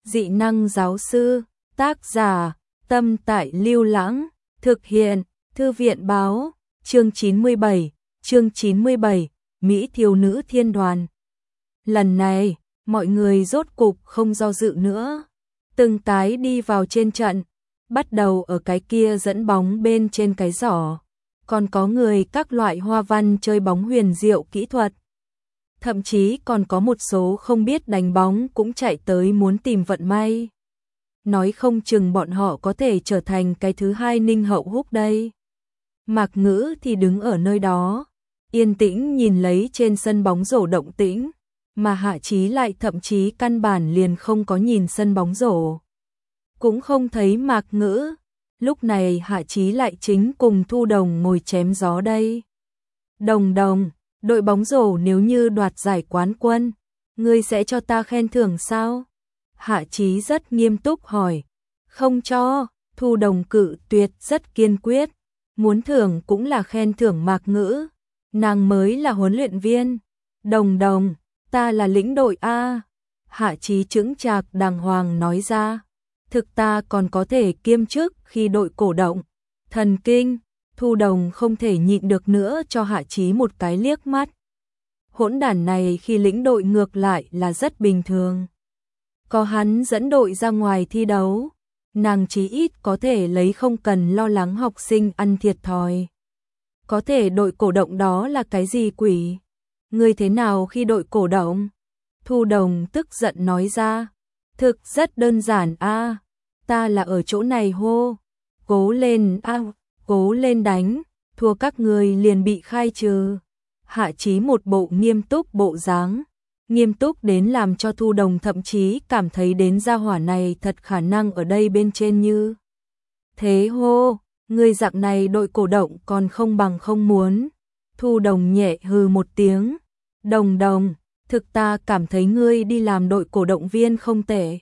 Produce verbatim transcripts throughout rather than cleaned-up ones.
Dị năng giáo sư, tác giả, Tâm Tại Lưu Lãng, thực hiện, Thư viện báo, chương chín mươi bảy, chương chín mươi bảy, Mỹ thiếu nữ thiên đoàn. Lần này, mọi người rốt cục không do dự nữa, từng cái đi vào trên trận, bắt đầu ở cái kia dẫn bóng bên trên cái giỏ, còn có người các loại hoa văn chơi bóng huyền diệu kỹ thuật. Thậm chí còn có một số không biết đánh bóng cũng chạy tới muốn tìm vận may. Nói không chừng bọn họ có thể trở thành cái thứ hai Ninh Hậu Húc đây. Mạc Ngữ thì đứng ở nơi đó, yên tĩnh nhìn lấy trên sân bóng rổ động tĩnh, mà Hạ Chí lại thậm chí căn bản liền không có nhìn sân bóng rổ. Cũng không thấy Mạc Ngữ, lúc này Hạ Chí lại chính cùng Thu Đồng ngồi chém gió đây. Đồng Đồng, đội bóng rổ nếu như đoạt giải quán quân, ngươi sẽ cho ta khen thưởng sao? Hạ Chí rất nghiêm túc hỏi. Không cho, Thu Đồng cự tuyệt rất kiên quyết, muốn thưởng cũng là khen thưởng Mạc Ngữ, nàng mới là huấn luyện viên. Đồng Đồng, ta là lĩnh đội A. Hạ Chí chững chạc đàng hoàng nói ra. Thực ta còn có thể kiêm chức khi đội cổ động. Thần kinh, Thu Đồng không thể nhịn được nữa cho Hạ Chí một cái liếc mắt. Hỗn đản này khi lĩnh đội ngược lại là rất bình thường. Có hắn dẫn đội ra ngoài thi đấu, nàng chí ít có thể lấy không cần lo lắng học sinh ăn thiệt thòi. Có thể đội cổ động đó là cái gì quỷ? Ngươi thế nào khi đội cổ động? Thu Đồng tức giận nói ra. Thực rất đơn giản a, ta là ở chỗ này hô. Cố lên a, cố lên đánh, thua các người liền bị khai trừ. Hạ Chí một bộ nghiêm túc bộ dáng, nghiêm túc đến làm cho Thu Đồng thậm chí cảm thấy đến gia hỏa này thật khả năng ở đây bên trên như. Thế hô, người dạng này đội cổ động còn không bằng không muốn. Thu Đồng nhẹ hừ một tiếng. Đồng Đồng, thực ta cảm thấy ngươi đi làm đội cổ động viên không tệ.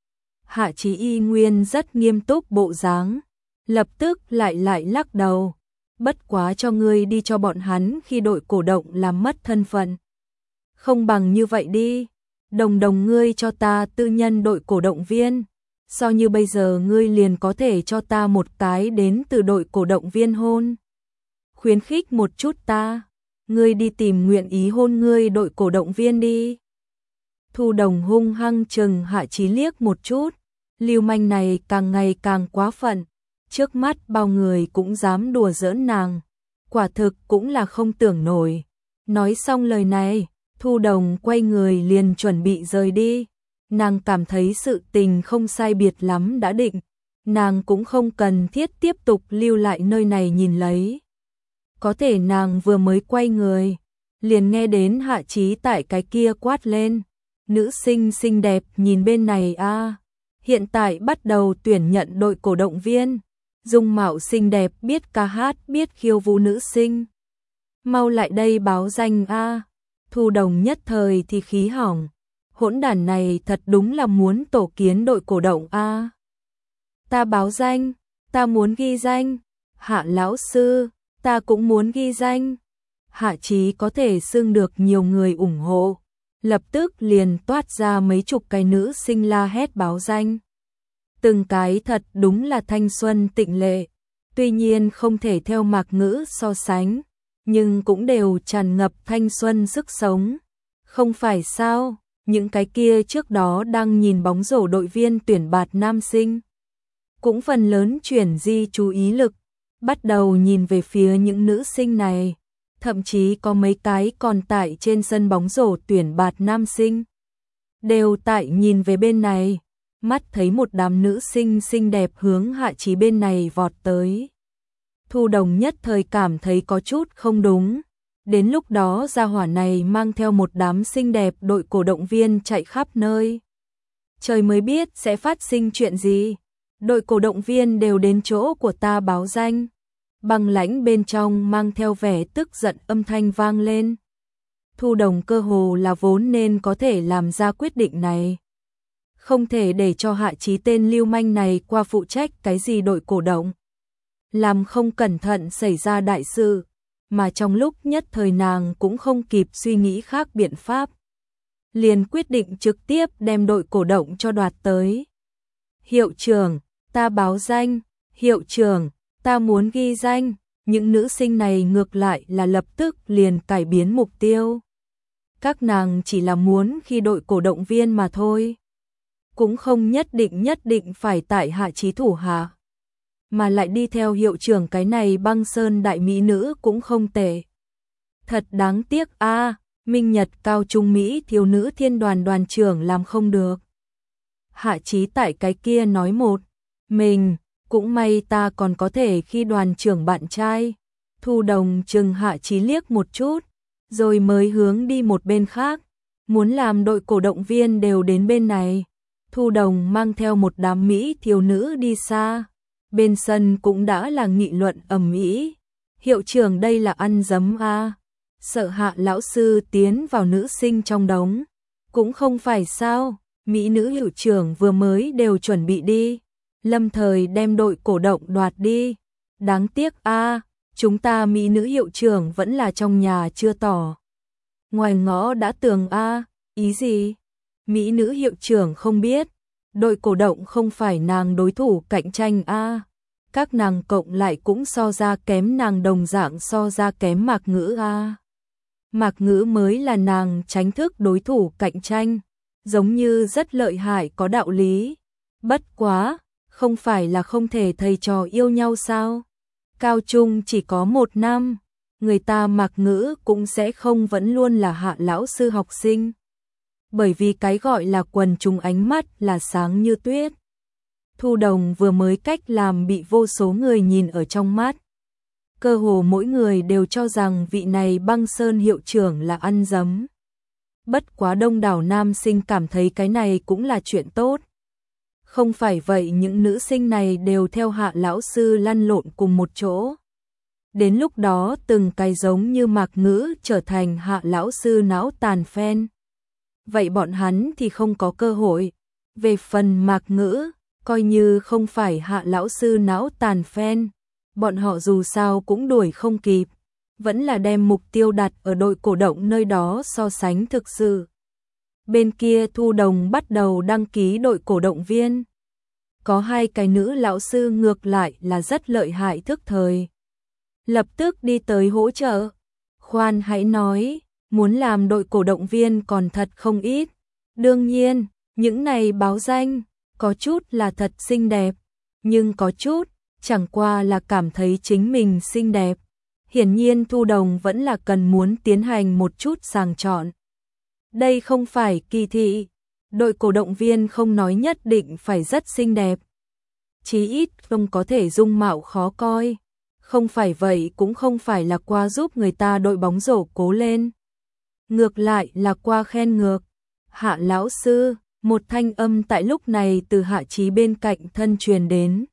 Hạ Chí y nguyên rất nghiêm túc bộ dáng, lập tức lại lại lắc đầu. Bất quá cho ngươi đi cho bọn hắn khi đội cổ động làm mất thân phận. Không bằng như vậy đi, Đồng Đồng ngươi cho ta tư nhân đội cổ động viên, so như bây giờ ngươi liền có thể cho ta một cái đến từ đội cổ động viên hôn. Khuyến khích một chút ta, ngươi đi tìm nguyện ý hôn ngươi đội cổ động viên đi. Thu Đồng hung hăng chừng Hạ Chí liếc một chút, lưu manh này càng ngày càng quá phận, trước mắt bao người cũng dám đùa giỡn nàng, quả thực cũng là không tưởng nổi. Nói xong lời này, Thu Đồng quay người liền chuẩn bị rời đi, nàng cảm thấy sự tình không sai biệt lắm đã định, nàng cũng không cần thiết tiếp tục lưu lại nơi này nhìn lấy. Có thể nàng vừa mới quay người, liền nghe đến Hạ Chí tại cái kia quát lên. Nữ sinh xinh đẹp nhìn bên này a, hiện tại bắt đầu tuyển nhận đội cổ động viên, dung mạo xinh đẹp biết ca hát biết khiêu vũ nữ sinh. Mau lại đây báo danh a. Thu Đồng nhất thời thì khí hỏng, hỗn đản này thật đúng là muốn tổ kiến đội cổ động a. Ta báo danh, ta muốn ghi danh. Hạ lão sư, ta cũng muốn ghi danh. Hạ Chí có thể xưng được nhiều người ủng hộ, lập tức liền toát ra mấy chục cái nữ sinh la hét báo danh. Từng cái thật đúng là thanh xuân tịnh lệ, tuy nhiên không thể theo Mạc Ngữ so sánh, nhưng cũng đều tràn ngập thanh xuân sức sống. Không phải sao, những cái kia trước đó đang nhìn bóng rổ đội viên tuyển bạt nam sinh, cũng phần lớn chuyển di chú ý lực, bắt đầu nhìn về phía những nữ sinh này. Thậm chí có mấy cái còn tại trên sân bóng rổ tuyển bạt nam sinh, đều tại nhìn về bên này, mắt thấy một đám nữ sinh xinh đẹp hướng Hạ Chí bên này vọt tới. Thu Đồng nhất thời cảm thấy có chút không đúng, đến lúc đó gia hỏa này mang theo một đám xinh đẹp đội cổ động viên chạy khắp nơi. Trời mới biết sẽ phát sinh chuyện gì, đội cổ động viên đều đến chỗ của ta báo danh. Băng lãnh bên trong mang theo vẻ tức giận âm thanh vang lên. Thu Đồng cơ hồ là vốn nên có thể làm ra quyết định này. Không thể để cho Hạ Chí tên lưu manh này qua phụ trách cái gì đội cổ động. Làm không cẩn thận xảy ra đại sự, mà trong lúc nhất thời nàng cũng không kịp suy nghĩ khác biện pháp. liền quyết định trực tiếp đem đội cổ động cho đoạt tới. Hiệu trưởng, ta báo danh, hiệu trưởng, ta muốn ghi danh, những nữ sinh này ngược lại là lập tức liền cải biến mục tiêu. Các nàng chỉ là muốn khi đội cổ động viên mà thôi. Cũng không nhất định nhất định phải tại Hạ Chí thủ hạ. Mà lại đi theo hiệu trưởng cái này băng sơn đại mỹ nữ cũng không tệ. Thật đáng tiếc a, Minh Nhật cao trung Mỹ thiếu nữ thiên đoàn đoàn trưởng làm không được. Hạ Chí tại cái kia nói một mình, cũng may ta còn có thể khi đoàn trưởng bạn trai. Thu Đồng chừng Hạ Chí liếc một chút, rồi mới hướng đi một bên khác, muốn làm đội cổ động viên đều đến bên này. Thu Đồng mang theo một đám Mỹ thiếu nữ đi xa, bên sân cũng đã là nghị luận ầm ĩ. Hiệu trưởng đây là ăn dấm a, sợ Hạ lão sư tiến vào nữ sinh trong đống, cũng không phải sao, Mỹ nữ hiệu trưởng vừa mới đều chuẩn bị đi, lâm thời đem đội cổ động đoạt đi. Đáng tiếc a, chúng ta Mỹ nữ hiệu trưởng vẫn là trong nhà chưa tỏ. Ngoài ngõ đã tường a, ý gì? Mỹ nữ hiệu trưởng không biết, đội cổ động không phải nàng đối thủ cạnh tranh a. Các nàng cộng lại cũng so ra kém nàng đồng dạng so ra kém Mạc Ngữ a. Mạc Ngữ mới là nàng tránh thức đối thủ cạnh tranh, giống như rất lợi hại có đạo lý. Bất quá, không phải là không thể thầy trò yêu nhau sao? Cao trung chỉ có một năm, người ta Mạc Ngữ cũng sẽ không vẫn luôn là Hạ lão sư học sinh. Bởi vì cái gọi là quần chúng ánh mắt là sáng như tuyết. Thu Đồng vừa mới cách làm bị vô số người nhìn ở trong mắt. Cơ hồ mỗi người đều cho rằng vị này băng sơn hiệu trưởng là ăn dấm. Bất quá đông đảo nam sinh cảm thấy cái này cũng là chuyện tốt. Không phải vậy những nữ sinh này đều theo Hạ lão sư lăn lộn cùng một chỗ. Đến lúc đó từng cái giống như Mạc Ngữ trở thành Hạ lão sư não tàn fan. Vậy bọn hắn thì không có cơ hội. Về phần Mạc Ngữ, coi như không phải Hạ lão sư não tàn fan, bọn họ dù sao cũng đuổi không kịp, vẫn là đem mục tiêu đặt ở đội cổ động nơi đó so sánh thực sự. Bên kia Thu Đồng bắt đầu đăng ký đội cổ động viên. Có hai cái nữ lão sư ngược lại là rất lợi hại thức thời. Lập tức đi tới hỗ trợ. Khoan hãy nói, muốn làm đội cổ động viên còn thật không ít. Đương nhiên, những này báo danh, có chút là thật xinh đẹp, nhưng có chút, chẳng qua là cảm thấy chính mình xinh đẹp. Hiển nhiên Thu Đồng vẫn là cần muốn tiến hành một chút sàng chọn. Đây không phải kỳ thị, đội cổ động viên không nói nhất định phải rất xinh đẹp. Chí ít không có thể dung mạo khó coi. Không phải vậy cũng không phải là qua giúp người ta đội bóng rổ cố lên. Ngược lại là qua khen ngược. Hạ lão sư, một thanh âm tại lúc này từ Hạ Chí bên cạnh thân truyền đến.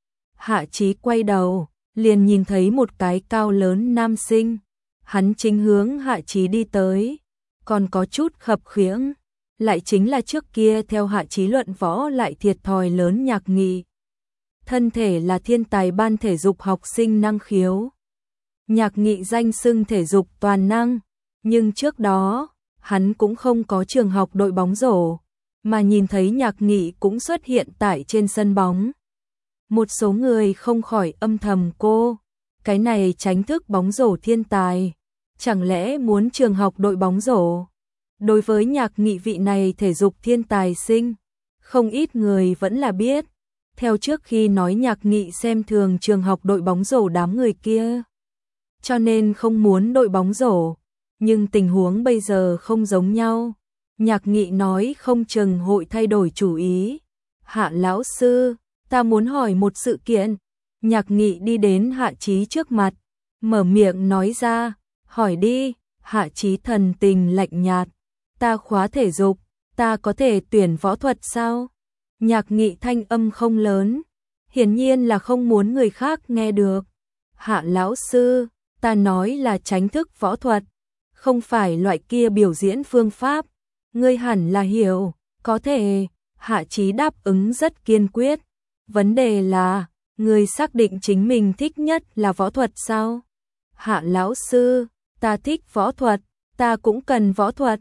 Hạ Chí quay đầu, liền nhìn thấy một cái cao lớn nam sinh. Hắn chính hướng Hạ Chí đi tới, còn có chút khập khiễng. Lại chính là trước kia theo Hạ Chí luận võ lại thiệt thòi lớn Nhạc Nghị. Thân thể là thiên tài ban thể dục học sinh năng khiếu. Nhạc Nghị danh xưng thể dục toàn năng, nhưng trước đó, hắn cũng không có trường học đội bóng rổ, mà nhìn thấy Nhạc Nghị cũng xuất hiện tại trên sân bóng. Một số người không khỏi âm thầm cô, cái này tránh thức bóng rổ thiên tài, chẳng lẽ muốn trường học đội bóng rổ? Đối với Nhạc Nghị vị này thể dục thiên tài sinh, không ít người vẫn là biết. Theo trước khi nói Nhạc Nghị xem thường trường học đội bóng rổ đám người kia, cho nên không muốn đội bóng rổ, nhưng tình huống bây giờ không giống nhau. Nhạc Nghị nói không chừng hội thay đổi chủ ý. Hạ lão sư, ta muốn hỏi một sự kiện. Nhạc Nghị đi đến Hạ Chí trước mặt, mở miệng nói ra, hỏi đi. Hạ Chí thần tình lạnh nhạt, ta khóa thể dục, ta có thể tuyển võ thuật sao? Nhạc Nghị thanh âm không lớn, hiển nhiên là không muốn người khác nghe được. Hạ lão sư, ta nói là tránh thức võ thuật, không phải loại kia biểu diễn phương pháp, ngươi hẳn là hiểu, có thể. Hạ Chí đáp ứng rất kiên quyết. Vấn đề là, ngươi xác định chính mình thích nhất là võ thuật sao? Hạ lão sư, ta thích võ thuật, ta cũng cần võ thuật.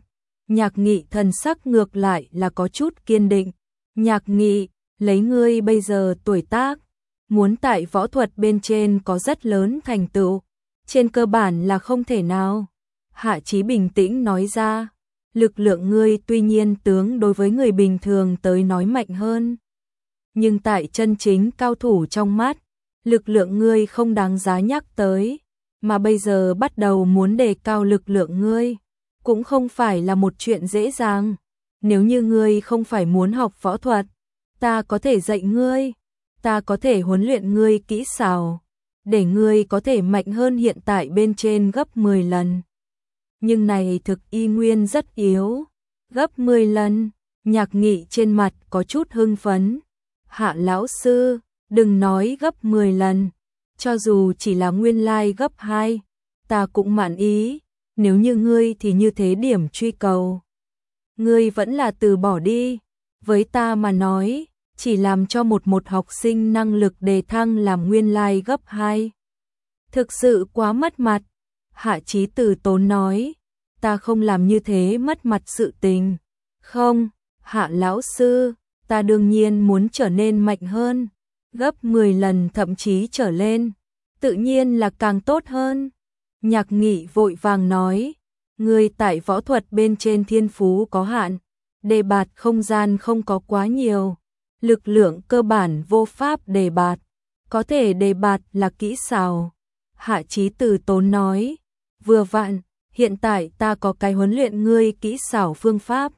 Nhạc Nghị thần sắc ngược lại là có chút kiên định. Nhạc Nghị, lấy ngươi bây giờ tuổi tác, muốn tại võ thuật bên trên có rất lớn thành tựu, trên cơ bản là không thể nào. Hạ Chí bình tĩnh nói ra, lực lượng ngươi tuy nhiên tướng đối với người bình thường tới nói mạnh hơn, nhưng tại chân chính cao thủ trong mắt, lực lượng ngươi không đáng giá nhắc tới, mà bây giờ bắt đầu muốn đề cao lực lượng ngươi, cũng không phải là một chuyện dễ dàng. Nếu như ngươi không phải muốn học võ thuật, ta có thể dạy ngươi, ta có thể huấn luyện ngươi kỹ xảo, để ngươi có thể mạnh hơn hiện tại bên trên gấp mười lần. Nhưng này thực y nguyên rất yếu, gấp mười lần. Nhạc Nghị trên mặt có chút hưng phấn. Hạ lão sư, đừng nói gấp mười lần, cho dù chỉ là nguyên lai gấp hai, ta cũng mãn ý. Nếu như ngươi thì như thế điểm truy cầu, ngươi vẫn là từ bỏ đi. Với ta mà nói, chỉ làm cho một một học sinh năng lực đề thăng làm nguyên lai gấp hai. Thực sự quá mất mặt. Hạ Chí từ tốn nói, ta không làm như thế mất mặt sự tình. Không, Hạ lão sư, ta đương nhiên muốn trở nên mạnh hơn, gấp mười lần thậm chí trở lên, tự nhiên là càng tốt hơn. Nhạc Nghị vội vàng nói, ngươi tại võ thuật bên trên thiên phú có hạn, đề bạt không gian không có quá nhiều, lực lượng cơ bản vô pháp đề bạt, có thể đề bạt là kỹ xảo. Hạ Chí từ tốn nói, vừa vặn, hiện tại ta có cái huấn luyện ngươi kỹ xảo phương pháp.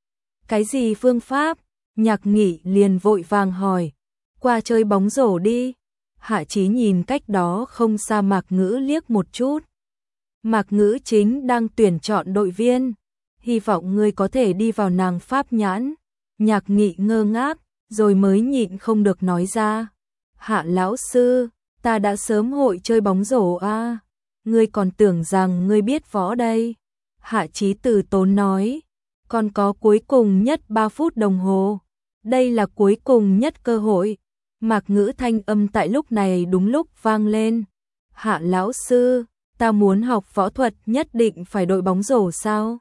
Cái gì phương pháp? Nhạc Nghị liền vội vàng hỏi, qua chơi bóng rổ đi. Hạ Chí nhìn cách đó không xa Mạc Ngữ liếc một chút. Mạc Ngữ chính đang tuyển chọn đội viên, hy vọng ngươi có thể đi vào nàng pháp nhãn. Nhạc Nghị ngơ ngác, rồi mới nhịn không được nói ra, Hạ lão sư, ta đã sớm hội chơi bóng rổ a, à? Ngươi còn tưởng rằng ngươi biết võ đây. Hạ Chí từ tốn nói, còn có cuối cùng nhất ba phút đồng hồ, đây là cuối cùng nhất cơ hội. Mạc Ngữ thanh âm tại lúc này đúng lúc vang lên, Hạ lão sư, ta muốn học võ thuật nhất định phải đội bóng rổ sao?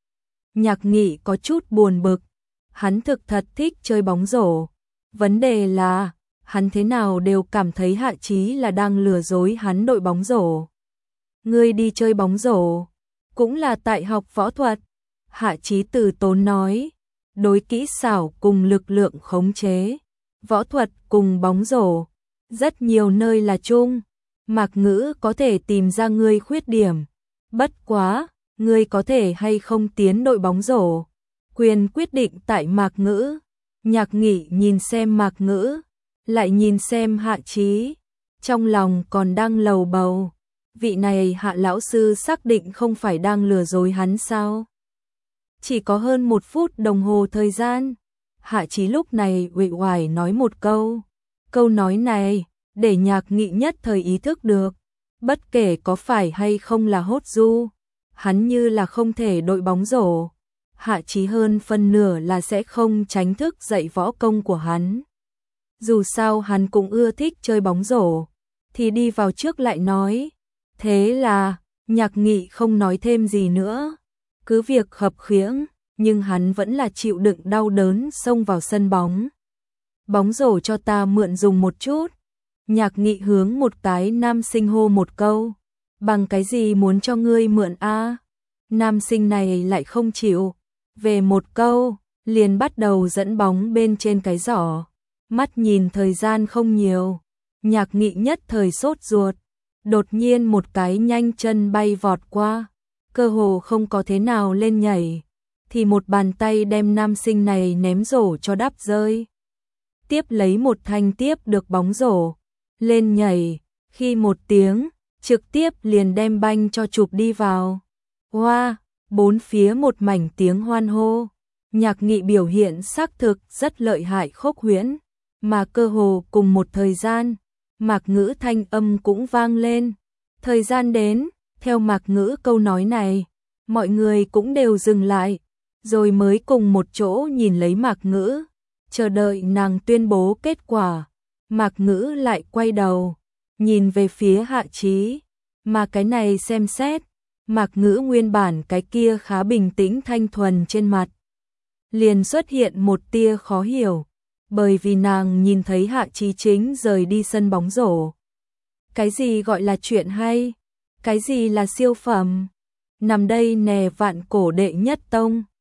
Nhạc Nghị có chút buồn bực, hắn thực thật thích chơi bóng rổ, vấn đề là hắn thế nào đều cảm thấy Hạ Chí là đang lừa dối hắn đội bóng rổ. Ngươi đi chơi bóng rổ, cũng là tại học võ thuật. Hạ Chí từ tốn nói, đối kỹ xảo cùng lực lượng khống chế, võ thuật cùng bóng rổ, rất nhiều nơi là chung. Mạc Ngữ có thể tìm ra ngươi khuyết điểm, bất quá, ngươi có thể hay không tiến đội bóng rổ, quyền quyết định tại Mạc Ngữ. Nhạc Nghị nhìn xem Mạc Ngữ, lại nhìn xem Hạ Chí, trong lòng còn đang lầu bầu, vị này Hạ lão sư xác định không phải đang lừa dối hắn sao? Chỉ có hơn một phút đồng hồ thời gian. Hạ Chí lúc này uể oải nói một câu, câu nói này để Nhạc Nghị nhất thời ý thức được, bất kể có phải hay không là hốt du, hắn như là không thể đội bóng rổ, Hạ Chí hơn phân nửa là sẽ không tránh thức dạy võ công của hắn. Dù sao hắn cũng ưa thích chơi bóng rổ, thì đi vào trước lại nói. Thế là, Nhạc Nghị không nói thêm gì nữa, cứ việc khập khiễng, nhưng hắn vẫn là chịu đựng đau đớn xông vào sân bóng. Bóng rổ cho ta mượn dùng một chút. Nhạc Nghị hướng một cái nam sinh hô một câu, bằng cái gì muốn cho ngươi mượn a? Nam sinh này lại không chịu, về một câu, liền bắt đầu dẫn bóng bên trên cái giỏ. Mắt nhìn thời gian không nhiều, Nhạc Nghị nhất thời sốt ruột, đột nhiên một cái nhanh chân bay vọt qua, cơ hồ không có thế nào lên nhảy, thì một bàn tay đem nam sinh này ném rổ cho đắp rơi. Tiếp lấy một thanh tiếp được bóng rổ, lên nhảy, khi một tiếng, trực tiếp liền đem banh cho chụp đi vào. Hoa, wow, bốn phía một mảnh tiếng hoan hô. Nhạc Nghị biểu hiện xác thực rất lợi hại khốc huyễn, mà cơ hồ cùng một thời gian, Mạc Ngữ thanh âm cũng vang lên. Thời gian đến, theo Mạc Ngữ câu nói này, mọi người cũng đều dừng lại, rồi mới cùng một chỗ nhìn lấy Mạc Ngữ, chờ đợi nàng tuyên bố kết quả. Mạc Ngữ lại quay đầu, nhìn về phía Hạ Chí, mà cái này xem xét, Mạc Ngữ nguyên bản cái kia khá bình tĩnh thanh thuần trên mặt. Liền xuất hiện một tia khó hiểu, bởi vì nàng nhìn thấy Hạ Chí Chính rời đi sân bóng rổ. Cái gì gọi là chuyện hay? Cái gì là siêu phẩm? Nằm đây nè vạn cổ đệ nhất tông.